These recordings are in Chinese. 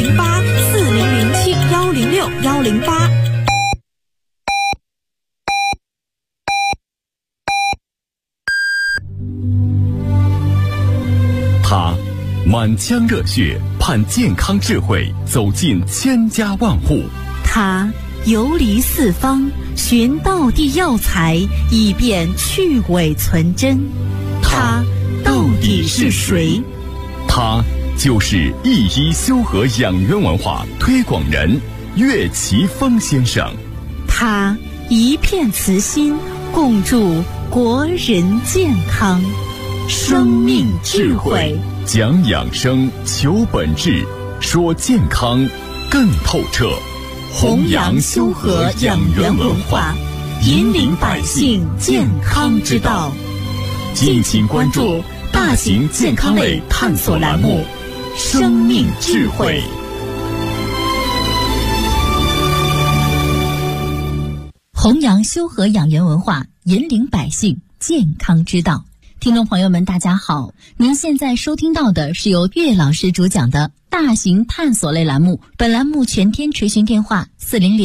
1084007106108。 他满腔热血盼健康智慧走进千家万户， 他游离四方寻道地药材，以便去伪存真。他到底是谁？ 他就是一一修和养元文化推广人岳奇峰先生。 他一片慈心，共筑国人健康。生命智慧， 讲养生，求本质，说健康更透彻。 弘扬修和养元文化，引领百姓健康之道。 敬请关注大型健康类探索栏目《生命智慧》。 弘扬修和养元文化，引领百姓健康之道。听众朋友们大家好，您现在收听到的是由岳老师主讲的大型探索类栏目，本栏目全天垂询电话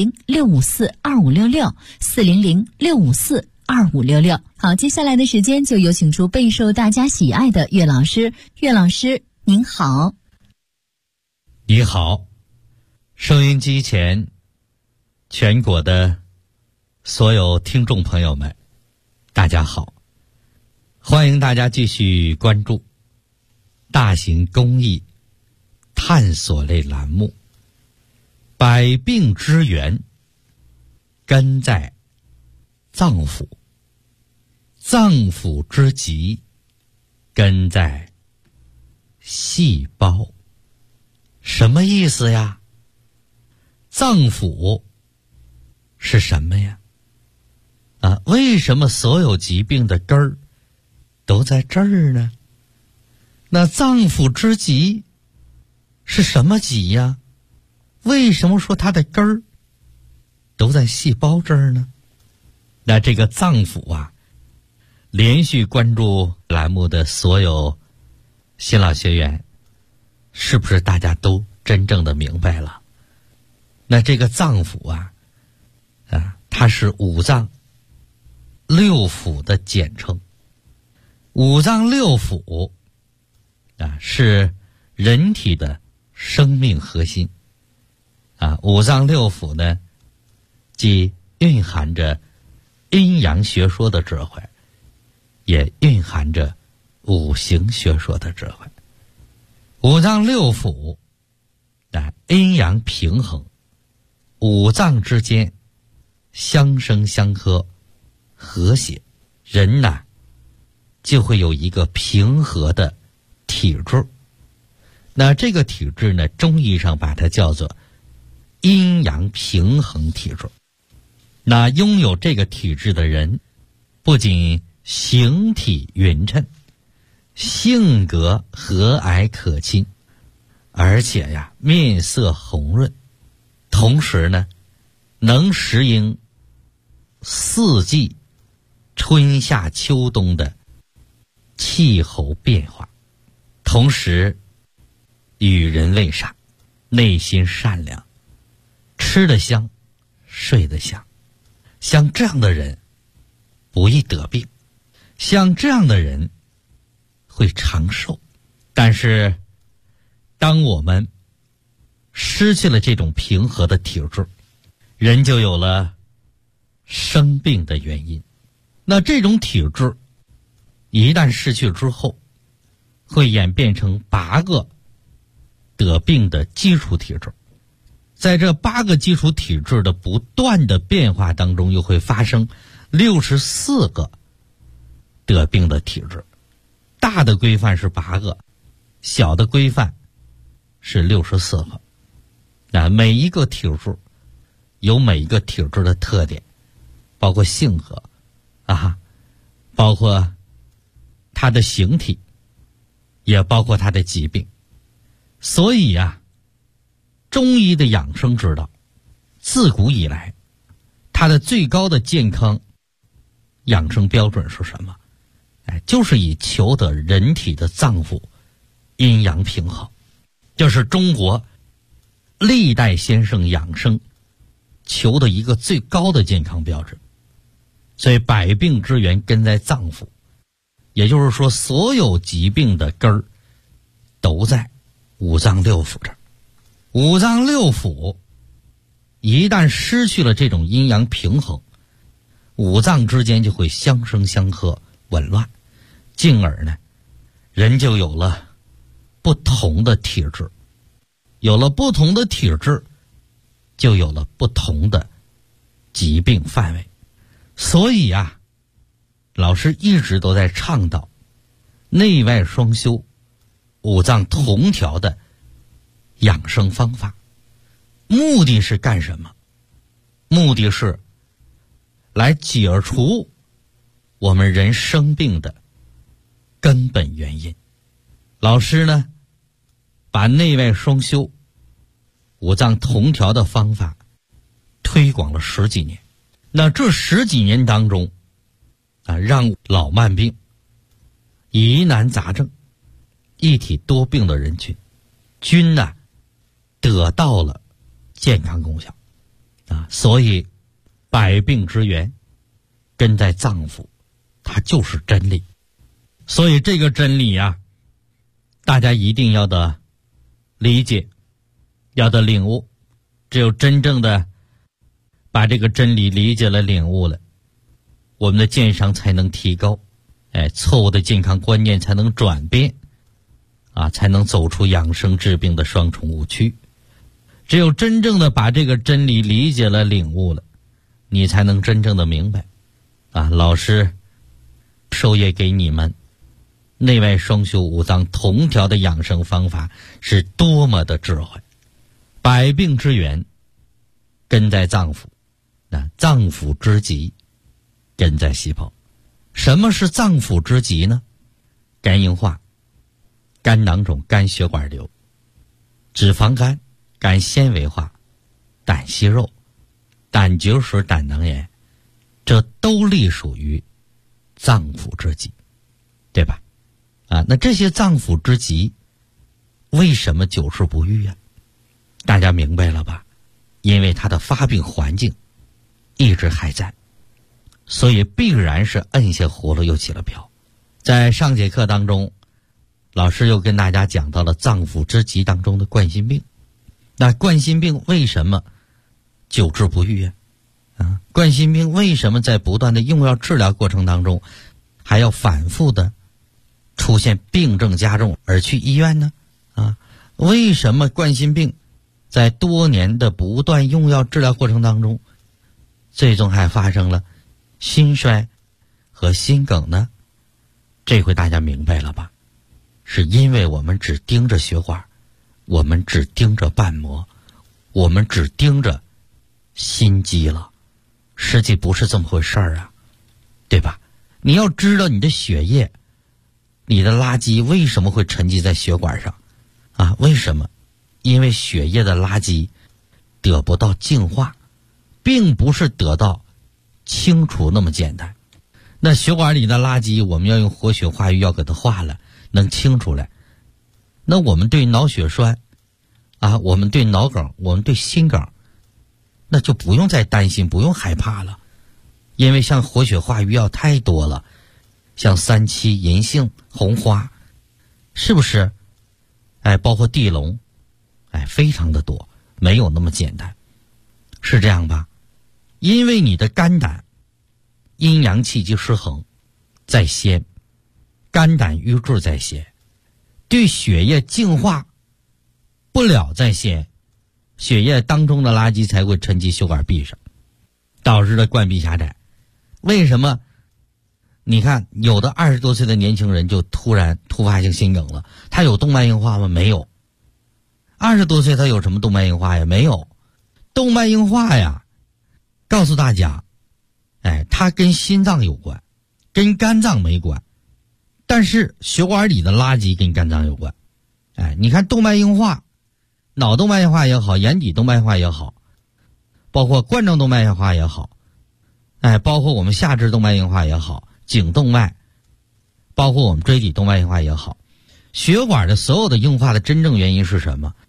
400-654-2566，400-654-2566。好，接下来的时间就有请出备受大家喜爱的岳老师。岳老师您好。 你好，收音机前全国的所有听众朋友们大家好，欢迎大家继续关注大型公益探索类栏目，百病之源根在脏腑，脏腑之疾根在细胞。什么意思呀？脏腑是什么呀？为什么所有疾病的根儿都在这儿呢？那脏腑之疾是什么疾呀？为什么说它的根儿都在细胞这儿呢？那这个脏腑啊，连续关注栏目的所有新老学员，是不是大家都真正的明白了？那这个脏腑啊，它是五脏六腑的简称。五脏六腑是人体的生命核心。五脏六腑呢，既蕴含着阴阳学说的智慧，也蕴含着五行学说的智慧。五脏六腑阴阳平衡，五脏之间相生相克，和谐，人就会有一个平和的体质。那这个体质呢，中医上把它叫做阴阳平衡体质。那拥有这个体质的人，不仅形体匀称，性格和蔼可亲，而且面色红润，同时呢能适应四季春夏秋冬的气候变化，同时与人为善，内心善良，吃得香，睡得香。像这样的人不易得病，像这样的人会长寿。但是当我们失去了这种平和的体质，人就有了生病的原因。那这种体质一旦失去之后，会演变成8个得病的基础体质。在这8个基础体质的不断的变化当中，又会发生64个得病的体质。大的规范是8个，小的规范是64个。每一个体质有每一个体质的特点，包括性格包括它的形体，也包括它的疾病。所以中医的养生之道自古以来，它的最高的健康养生标准是什么？就是以求得人体的脏腑阴阳平衡。这是中国历代先生养生求的一个最高的健康标准。所以百病之源根在脏腑，也就是说所有疾病的根儿都在五脏六腑这儿。五脏六腑一旦失去了这种阴阳平衡，五脏之间就会相生相克，紊乱，进而呢，人就有了不同的体质，有了不同的体质，就有了不同的疾病范围。所以啊，老师一直都在倡导内外双修、五脏同调的养生方法。目的是干什么？目的是来解除我们人生病的根本原因。老师呢，把内外双修、五脏同调的方法推广了10几年。那这10几年当中让老慢病、疑难杂症、一体多病的人群均得到了健康功效所以百病之源根在脏腑，它就是真理。所以这个真理大家一定要的理解，要的领悟。只有真正的把这个真理理解了、领悟了，我们的健商才能提高，错误的健康观念才能转变才能走出养生治病的双重误区。只有真正的把这个真理理解了、领悟了，你才能真正的明白老师授业给你们内外双修、五脏同调的养生方法是多么的智慧。百病之源根在脏腑，脏腑之疾根在细胞。什么是脏腑之疾呢？肝硬化、肝囊肿、肝血管瘤、脂肪肝、肝纤维化、胆息肉、胆结石、胆囊炎，这都隶属于脏腑之疾，对吧？那这些脏腑之疾为什么久治不愈大家明白了吧？因为它的发病环境一直还在，所以必然是摁下葫芦又起了瓢。在上节课当中，老师又跟大家讲到了脏腑之疾当中的冠心病。那冠心病为什么久治不愈冠心病为什么在不断的用药治疗过程当中还要反复的出现病症加重而去医院呢？为什么冠心病在多年的不断用药治疗过程当中，最终还发生了心衰和心梗呢？这回大家明白了吧？是因为我们只盯着血管，我们只盯着瓣膜，我们只盯着心肌了，实际不是这么回事对吧？你要知道你的血液、你的垃圾为什么会沉积在血管上为什么？因为血液的垃圾得不到净化，并不是得到清除那么简单。那血管里的垃圾我们要用活血化瘀药给它化了，能清出来。那我们对脑血栓我们对脑梗、我们对心梗，那就不用再担心，不用害怕了。因为像活血化瘀药太多了，像三七、银杏、红花，是不是包括地龙，非常的多，没有那么简单，是这样吧？因为你的肝胆阴阳气机失衡在先，肝胆瘀滞在先，对血液净化不了在先，血液当中的垃圾才会沉积血管壁上，导致了灌壁狭窄。为什么你看有的20多岁的年轻人就突然突发性心梗了？他有动脉硬化吗？没有。20多岁他有什么动脉硬化呀？没有。动脉硬化告诉大家它跟心脏有关，跟肝脏没关，但是血管里的垃圾跟肝脏有关。你看动脉硬化，脑动脉硬化也好，眼底动脉硬化也好，包括冠状动脉硬化也好，包括我们下肢动脉硬化也好，颈动脉，包括我们椎体动脉硬化也好，血管的所有的硬化的真正原因是什么？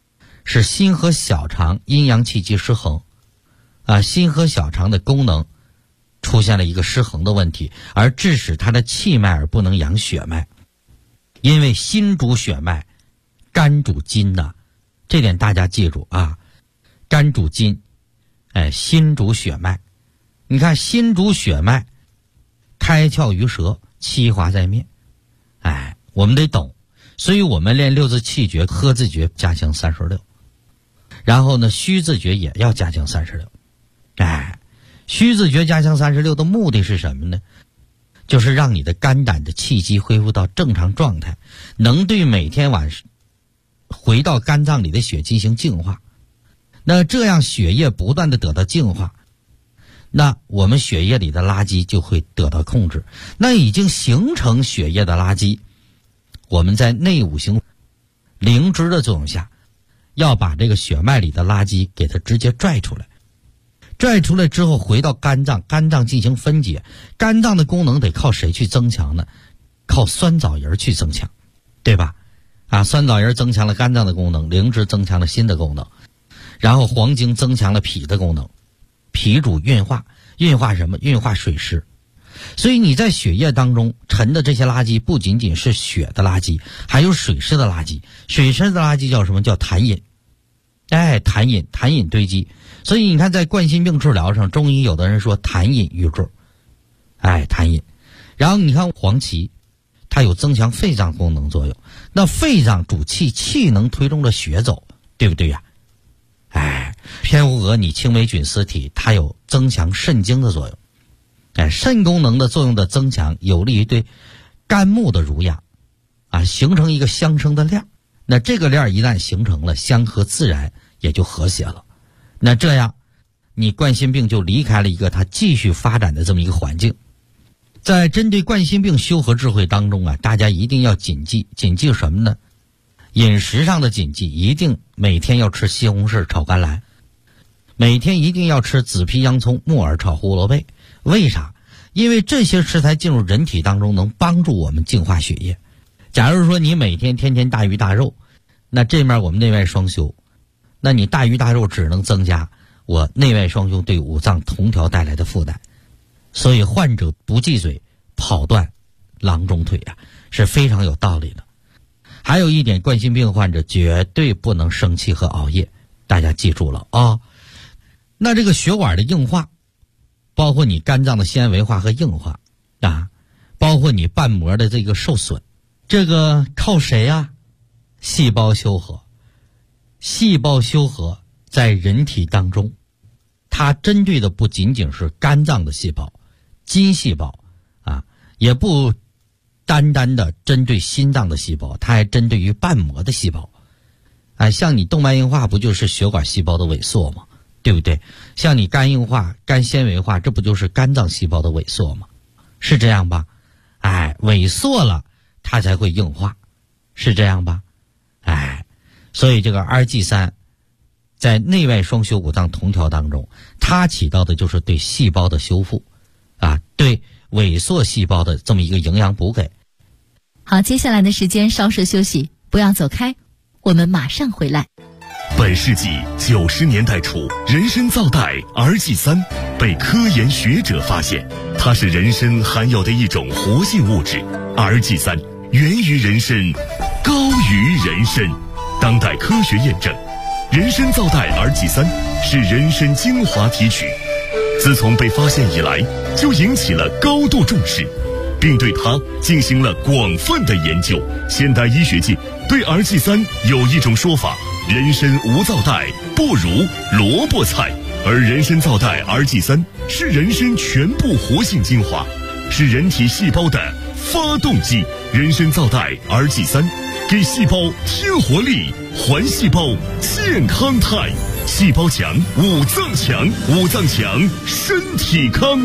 是心和小肠阴阳气机失衡心和小肠的功能出现了一个失衡的问题，而致使它的气脉而不能养血脉。因为心主血脉，肝主筋这点大家记住肝主筋，心主血脉。你看心主血脉，开窍于舌，气化在面，我们得懂。所以我们练六字气诀、呵字诀加强36，然后呢虚字诀也要加强36。虚字诀加强36的目的是什么呢？就是让你的肝胆的气机恢复到正常状态，能对每天晚上回到肝脏里的血进行净化。那这样血液不断的得到净化，那我们血液里的垃圾就会得到控制。那已经形成血液的垃圾，我们在内五行灵芝的作用下，要把这个血脉里的垃圾给它直接拽出来。拽出来之后回到肝脏，肝脏进行分解。肝脏的功能得靠谁去增强呢？靠酸枣仁去增强，对吧？酸枣仁增强了肝脏的功能，灵芝增强了心的功能，然后黄精增强了脾的功能。脾主运化，运化什么？运化水湿。所以你在血液当中沉的这些垃圾不仅仅是血的垃圾，还有水湿的垃圾。水湿的垃圾叫什么？叫痰饮。痰饮堆积。所以你看在冠心病治疗上，中医有的人说痰饮瘀滞，痰饮。然后你看黄芪，它有增强肺脏功能作用。那肺脏主气，气能推动着血走，对不对呀？偏胡鹅拟青霉菌丝体，它有增强肾精的作用。肾功能的作用的增强，有利于对肝木的濡养形成一个相生的链。那这个链一旦形成了，相合自然也就和谐了。那这样你冠心病就离开了一个它继续发展的这么一个环境。在针对冠心病修和智慧当中大家一定要谨记什么呢？饮食上的谨记，一定每天要吃西红柿炒甘蓝，每天一定要吃紫皮洋葱、木耳炒胡萝卜。为啥？因为这些食材进入人体当中能帮助我们净化血液。假如说你每天天天大鱼大肉，那这面我们内外双修，那你大鱼大肉只能增加我内外双修对五脏同调带来的负担。所以患者不忌嘴，跑断郎中腿是非常有道理的。还有一点，冠心病患者绝对不能生气和熬夜，大家记住了那这个血管的硬化，包括你肝脏的纤维化和硬化包括你瓣膜的这个受损，这个靠谁细胞修和。细胞修和在人体当中，它针对的不仅仅是肝脏的细胞、筋细胞也不单单的针对心脏的细胞，它还针对于瓣膜的细胞。像你动脉硬化不就是血管细胞的萎缩吗？对不对？像你肝硬化、肝纤维化，这不就是肝脏细胞的萎缩吗？是这样吧？萎缩了它才会硬化，是这样吧？所以这个RG3在内外双修五脏同调当中，它起到的就是对细胞的修复对萎缩细胞的这么一个营养补给。 好，接下来的时间稍事休息，不要走开，我们马上回来。 本世纪90年代初，人参皂苷RG3被科研学者发现，它是人参含有的一种活性物质。RG3源于人参，高于人参。当代科学验证，人参皂苷RG3是人参精华提取，自从被发现以来，就引起了高度重视，并对它进行了广泛的研究。现代医学界对 RG3有一种说法：人参无皂苷，不如萝卜菜。而人参皂苷RG3是人参全部活性精华，是人体细胞的发动机。人参皂苷RG3给细胞添活力，还细胞健康态。细胞强，五脏强，五脏强，身体康。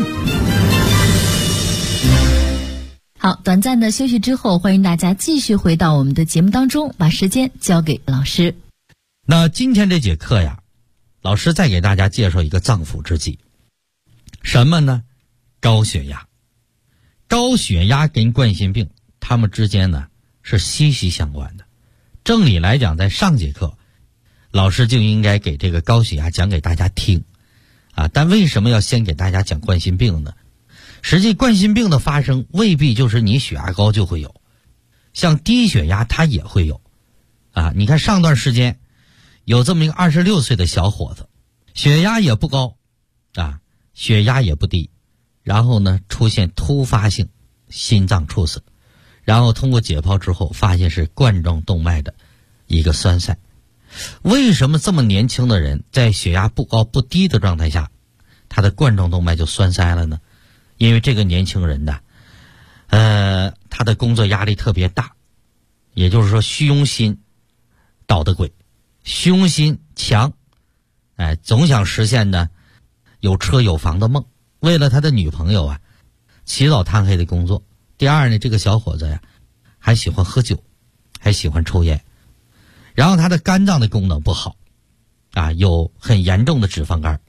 好，短暂的休息之后，欢迎大家继续回到我们的节目当中，把时间交给老师。 那今天这节课老师再给大家介绍一个脏腑之疾，什么呢？高血压。高血压跟冠心病它们之间是息息相关的。正理来讲，在上节课老师就应该给这个高血压讲给大家听啊。但为什么要先给大家讲冠心病呢？实际冠心病的发生未必就是你血压高就会有，像低血压它也会有啊。你看上段时间有这么一个26岁的小伙子，血压也不高啊，血压也不低，然后呢出现突发性心脏猝死，然后通过解剖之后发现是冠状动脉的一个栓塞。为什么这么年轻的人在血压不高不低的状态下，他的冠状动脉就栓塞了呢？因为这个年轻人呢，他的工作压力特别大，也就是说虚荣心捣的鬼，虚荣心强，总想实现呢有车有房的梦。为了他的女朋友啊，起早贪黑的工作。第二呢，这个小伙子呀，还喜欢喝酒，还喜欢抽烟。然后他的肝脏的功能不好啊，有很严重的脂肪肝，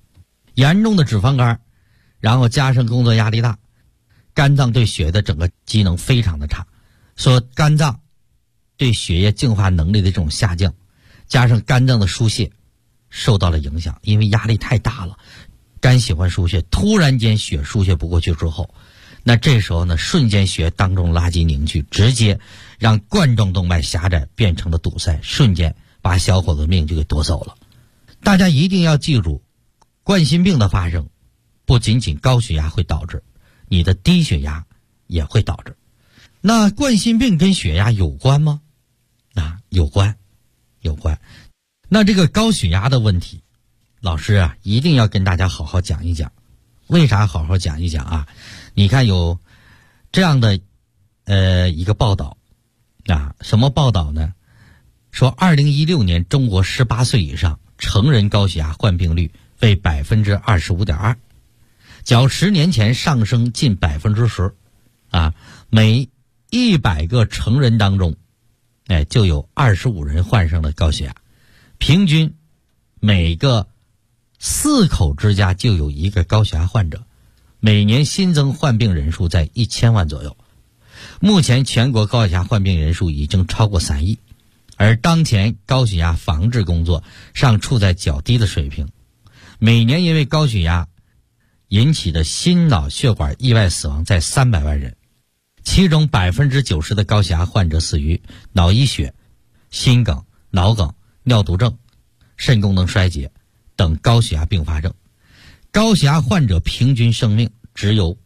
然后加上工作压力大，肝脏对血的整个机能非常的差，说肝脏对血液净化能力的这种下降，加上肝脏的疏泄受到了影响，因为压力太大了，肝喜欢输血，突然间血输血不过去之后，那这时候呢，瞬间血当中垃圾凝聚，直接让冠状动脉狭窄变成了堵塞，瞬间把小伙子命就给夺走了。大家一定要记住，冠心病的发生不仅仅高血压会导致，你的低血压也会导致。那冠心病跟血压有关吗？有关。那这个高血压的问题，老师啊一定要跟大家好好讲一讲。为啥好好讲一讲啊？你看有这样的一个报道啊，什么报道呢？说2016年中国18岁以上成人高血压患病率为 25.2%， 较10年前上升近 10%啊，每100个成人当中就有25人患上了高血压，平均每个4口之家就有一个高血压患者，每年新增患病人数在1000万左右。目前全国高血压患病人数已经超过3亿，而当前高血压防治工作尚处在较低的水平，每年因为高血压引起的心脑血管意外死亡在300万人，其中 90% 的高血压患者死于脑溢血、心梗、脑梗、尿毒症、肾功能衰竭等高血压并发症。高血压患者平均生命只有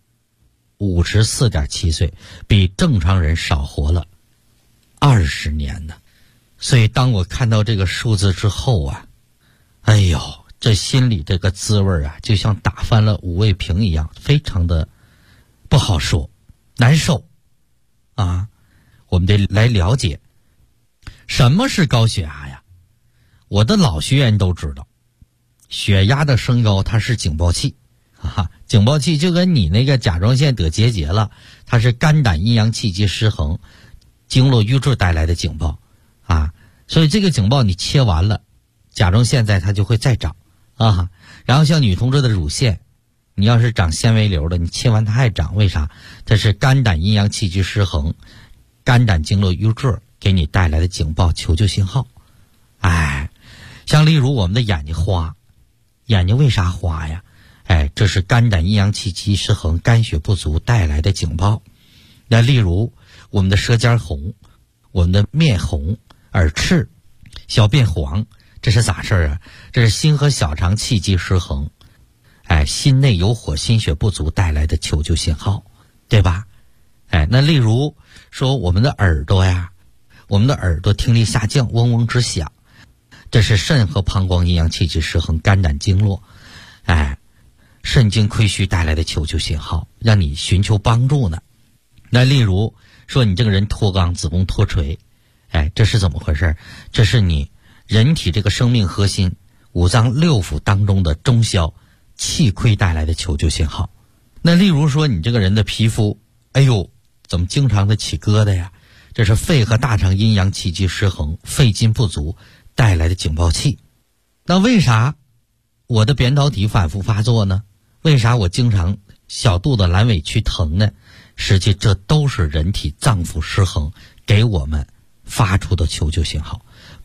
54.7 岁，比正常人少活了20年呢。所以当我看到这个数字之后啊，哎呦，这心里这个滋味啊，就像打翻了五味瓶一样，非常的不好说，难受啊。我们得来了解什么是高血压呀。我的老学员都知道，血压的升高它是警报器啊，警报器就跟你那个甲状腺得结节了，它是肝胆阴阳气机失衡、经络瘀滞带来的警报啊。所以这个警报你切完了，甲状腺它就会再长啊。然后像女同志的乳腺，你要是长纤维瘤的，你切完它还长，为啥？这是肝胆阴阳气机失衡、肝胆经络瘀滞给你带来的警报求救信号。像例如我们的眼睛花，眼睛为啥花呀？这是肝胆阴阳气机失衡、肝血不足带来的警报。那例如我们的舌尖红，我们的面红、耳赤、小便黄，这是咋事儿啊？这是心和小肠气机失衡，心内有火、心血不足带来的求救信号，对吧？那例如说我们的耳朵呀，我们的耳朵听力下降，嗡嗡直响，这是肾和膀胱阴阳气机失衡、肝胆经络肾经亏虚带来的求救信号，让你寻求帮助呢。那例如说你这个人脱肛、子宫脱垂，这是怎么回事？这是你人体这个生命核心五脏六腑当中的中消气亏带来的求救信号。那例如说你这个人的皮肤，怎么经常的起疙瘩呀？这是肺和大肠阴阳气机失衡、肺金不足带来的警报器。那为啥我的扁桃体反复发作呢？为啥我经常小肚子阑尾区疼呢？实际这都是人体脏腑失衡给我们发出的求救信号。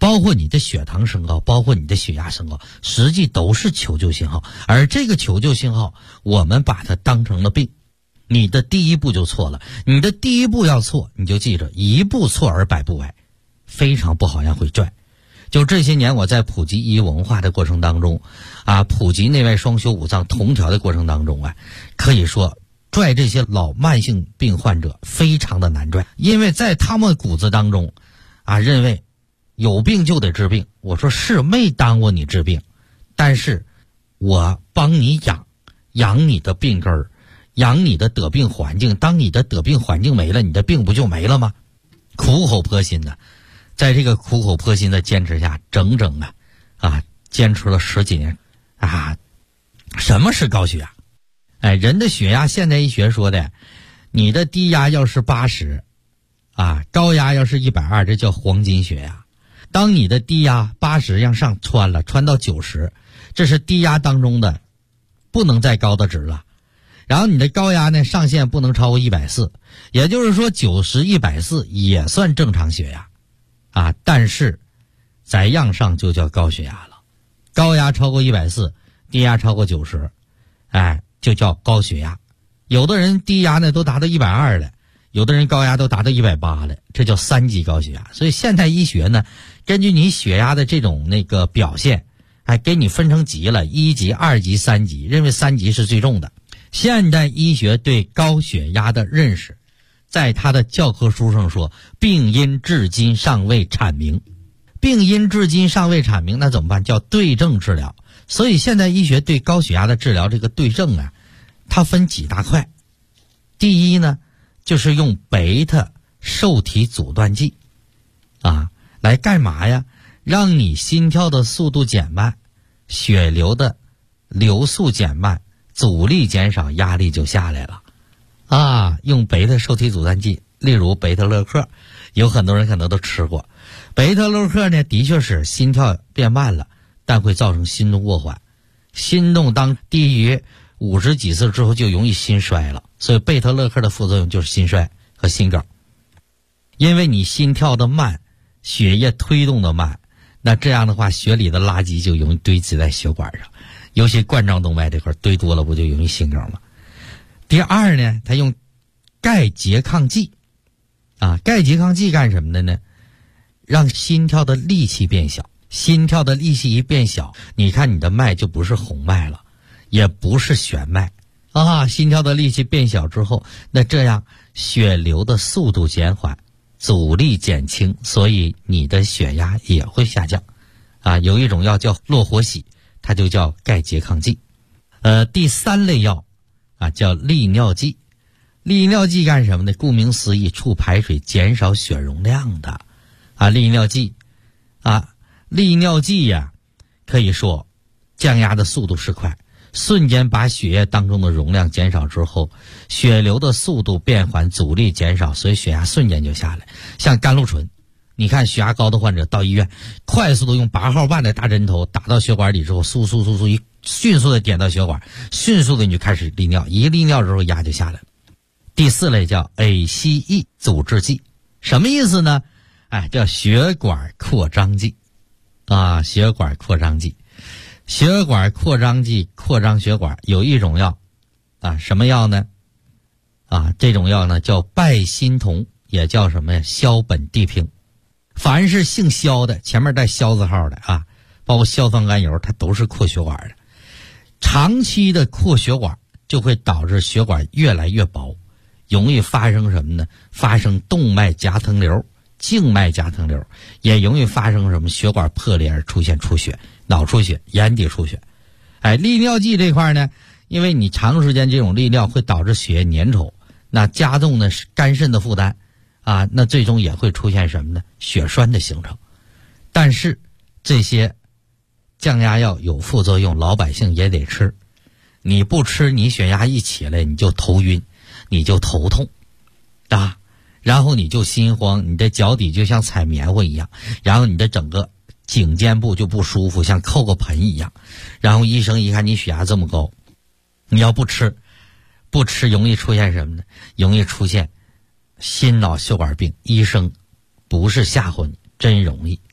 包括你的血糖升高，包括你的血压升高，实际都是求救信号。而这个求救信号，我们把它当成了病，你的第一步就错了。你的第一步要错，你就记着，一步错而百步歪，非常不好让会拽。就这些年我在普及医文化的过程当中普及内外双修五脏同调的过程当中可以说拽这些老慢性病患者非常的难拽，因为在他们骨子当中认为有病就得治病。我说是没耽误你治病，但是我帮你养你的病根儿，养你的得病环境。当你的得病环境没了，你的病不就没了吗？苦口婆心的，在这个苦口婆心的坚持下，整整坚持了10几年什么是高血压？人的血压，现代医学说的，你的低压要是80高压要是120，这叫黄金血压。当你的低压80向上穿到90，这是低压当中的不能再高的值了。然后你的高压呢，上限不能超过140，也就是说90、140也算正常血压但是再往上就叫高血压了。高压超过140，低压超过90，就叫高血压。有的人低压呢都达到120了，有的人高压都达到180了，这叫3级高血压。所以现代医学呢，根据你血压的这种表现，给你分成级了，1级、2级、3级，认为3级是最重的。现代医学对高血压的认识，在他的教科书上说，病因至今尚未阐明。病因至今尚未阐明，那怎么办？叫对症治疗。所以现代医学对高血压的治疗，这个对症它分几大块。第一呢，就是用贝塔受体阻断剂来干嘛呀？让你心跳的速度减慢，血流的流速减慢，阻力减少，压力就下来了用贝塔受体阻断剂，例如贝塔乐克，有很多人可能都吃过。贝塔乐克呢，的确是心跳变慢了，但会造成心动过缓，心动当低于50几次之后就容易心衰了。所以贝塔乐克的副作用就是心衰和心梗。因为你心跳的慢，血液推动的慢，那这样的话血里的垃圾就容易堆积在血管上，尤其冠状动脉这块堆多了，不就容易心梗吗？第二呢，它用钙拮抗剂钙拮抗剂干什么的呢？让心跳的力气变小。心跳的力气一变小，你看你的脉就不是红脉了，也不是弦脉心跳的力气变小之后，那这样血流的速度减缓，阻力减轻，所以你的血压也会下降有一种药叫洛活喜，它就叫钙拮抗剂。第3类药叫利尿剂。利尿剂干什么呢？顾名思义，促排水，减少血容量的利尿剂利尿剂可以说降压的速度是快，瞬间把血液当中的容量减少之后，血流的速度变缓，阻力减少，所以血压瞬间就下来。像甘露醇，你看血压高的患者到医院，快速的用8号半的大针头打到血管里之后，迅速的点到血管，迅速的你就开始利尿，一利尿之后压就下来了。第4类叫 ACE 阻滞剂，什么意思呢？叫血管扩张剂血管扩张剂。血管扩张剂扩张血管，有一种药什么药呢？这种药呢叫拜心酮，也叫什么呀？硝苯地平。凡是姓硝的，前面带硝字号的包括硝酸甘油，它都是扩血管的。长期的扩血管就会导致血管越来越薄，容易发生什么呢？发生动脉夹层瘤、静脉夹层瘤，也容易发生什么？血管破裂而出现出血、脑出血、眼底出血。利尿剂这块呢，因为你长时间这种利尿会导致血液粘稠，那加重呢肝肾的负担那最终也会出现什么呢？血栓的形成。但是这些降压药有副作用，老百姓也得吃。你不吃，你血压一起来你就头晕，你就头痛然后你就心慌，你的脚底就像踩棉花一样，然后你的整个颈肩部就不舒服，像扣个盆一样。然后医生一看你血压这么高，你要不吃容易出现什么呢？容易出现心脑血管病。医生不是吓唬你，真容易。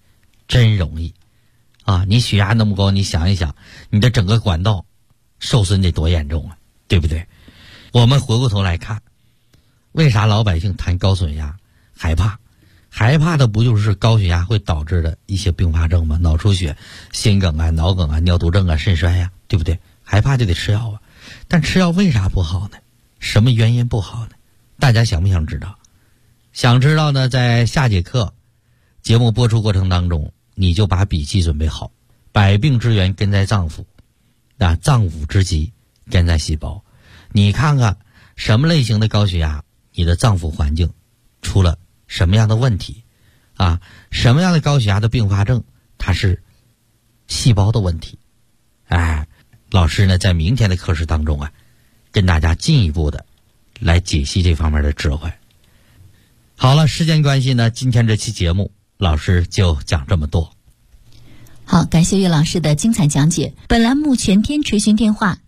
真容易啊！你血压那么高，你想一想，你的整个管道受损得多严重啊，对不对？我们回过头来看，为啥老百姓谈高血压害怕？害怕的不就是高血压会导致的一些并发症吗？脑出血、心梗啊、脑梗啊、尿毒症啊、肾衰呀，对不对？害怕就得吃药啊。但吃药为啥不好呢？什么原因不好呢？大家想不想知道？想知道呢，在下节课节目播出过程当中，你就把笔记准备好。百病之源根在脏腑，脏腑之疾根在细胞。你看看什么类型的高血压，你的脏腑环境出了什么样的问题啊？什么样的高血压的并发症，它是细胞的问题。老师呢，在明天的课时当中跟大家进一步的来解析这方面的智慧。好了，时间关系呢，今天这期节目老师就讲这么多。 好，感谢岳老师的精彩讲解。本栏目全天垂询电话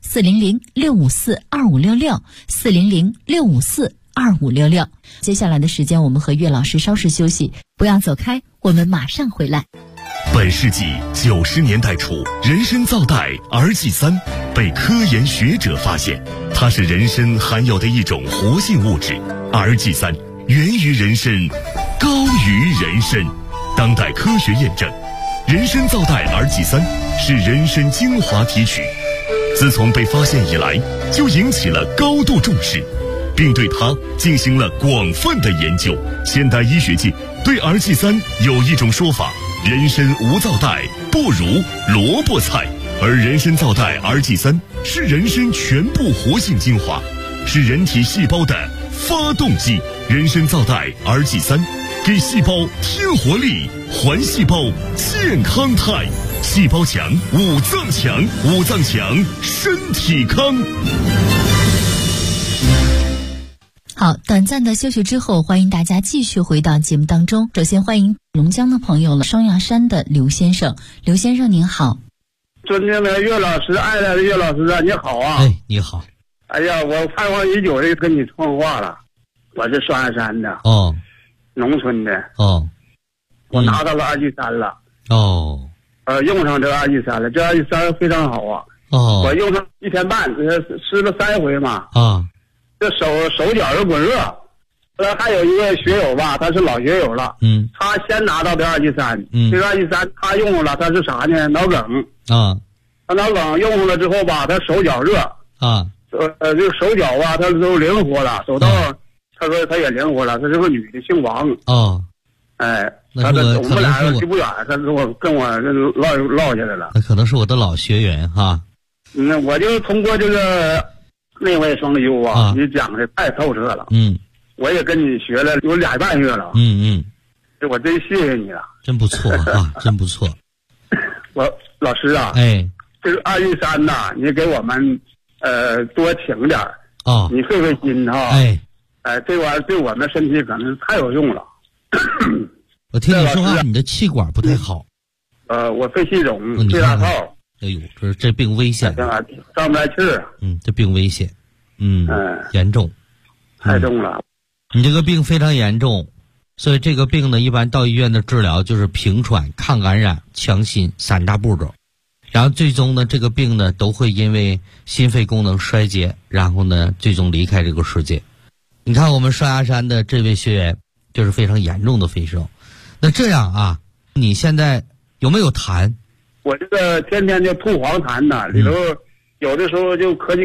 400-654-2566，400-654-2566。接下来的时间，我们和岳老师稍事休息，不要走开，我们马上回来。 本世纪90年代初，人参皂苷儿祭三被科研学者发现，它是人参含有的一种活性物质。儿祭三源于人参，高于人参。当代科学验证，人参皂苷儿祭三是人参精华提取，自从被发现以来，就引起了高度重视，并对它进行了广泛的研究。现代医学界对儿祭三有一种说法：人参无皂苷不如萝卜菜，而人参皂苷儿祭三是人参全部活性精华，是人体细胞的发动机。人参皂苷儿祭三给细胞添活力，还细胞健康态。细胞强，五脏强，五脏强，身体康。 好，短暂的休息之后，欢迎大家继续回到节目当中。首先欢迎龙江的朋友了，双鸭山的刘先生。刘先生您好。 尊敬的岳老师，爱来的岳老师啊，你好啊！ 你好。 哎呀，我盼望已久的跟你通话了。我是双鸭山的，农村的，我拿到了二剂三了，用上这个二剂三了，这二剂三非常好啊，我用上1天半，吃了3回嘛，这手脚就滚热。后来还有一个学友吧，他是老学友了，他先拿到的二剂三，这个二剂三他用了，他是啥呢？脑梗他脑梗用上了之后吧，他手脚热就手脚吧，他都灵活了，走道。他说他也灵活了，他是个女的，姓王。我们俩离不远，他跟我唠下来了。 那可能是我的老学员哈。 我就通过这个内外双修你讲的太透彻了。我也跟你学了有2半月了。我真谢谢你了。 真不错啊，真不错。 我老师啊，这个二剂三呐，你给我们多请点你费心哈。这玩意儿对我们身体可能太有用了。 我听你说话，你的气管不太好。 我肺气肿，肺大套。 哎呦，这病危险。 上不来气儿。 这病危险。严重。 太重了。 你这个病非常严重，所以这个病呢，一般到医院的治疗就是平喘、抗感染、强心3大步骤。然后最终呢，这个病呢都会因为心肺功能衰竭，然后呢最终离开这个世界。你看我们双鸭山的这位学员就是非常严重的肺症。那这样啊，你现在有没有痰？ 我这个天天就吐黄痰呐，里头有的时候就咳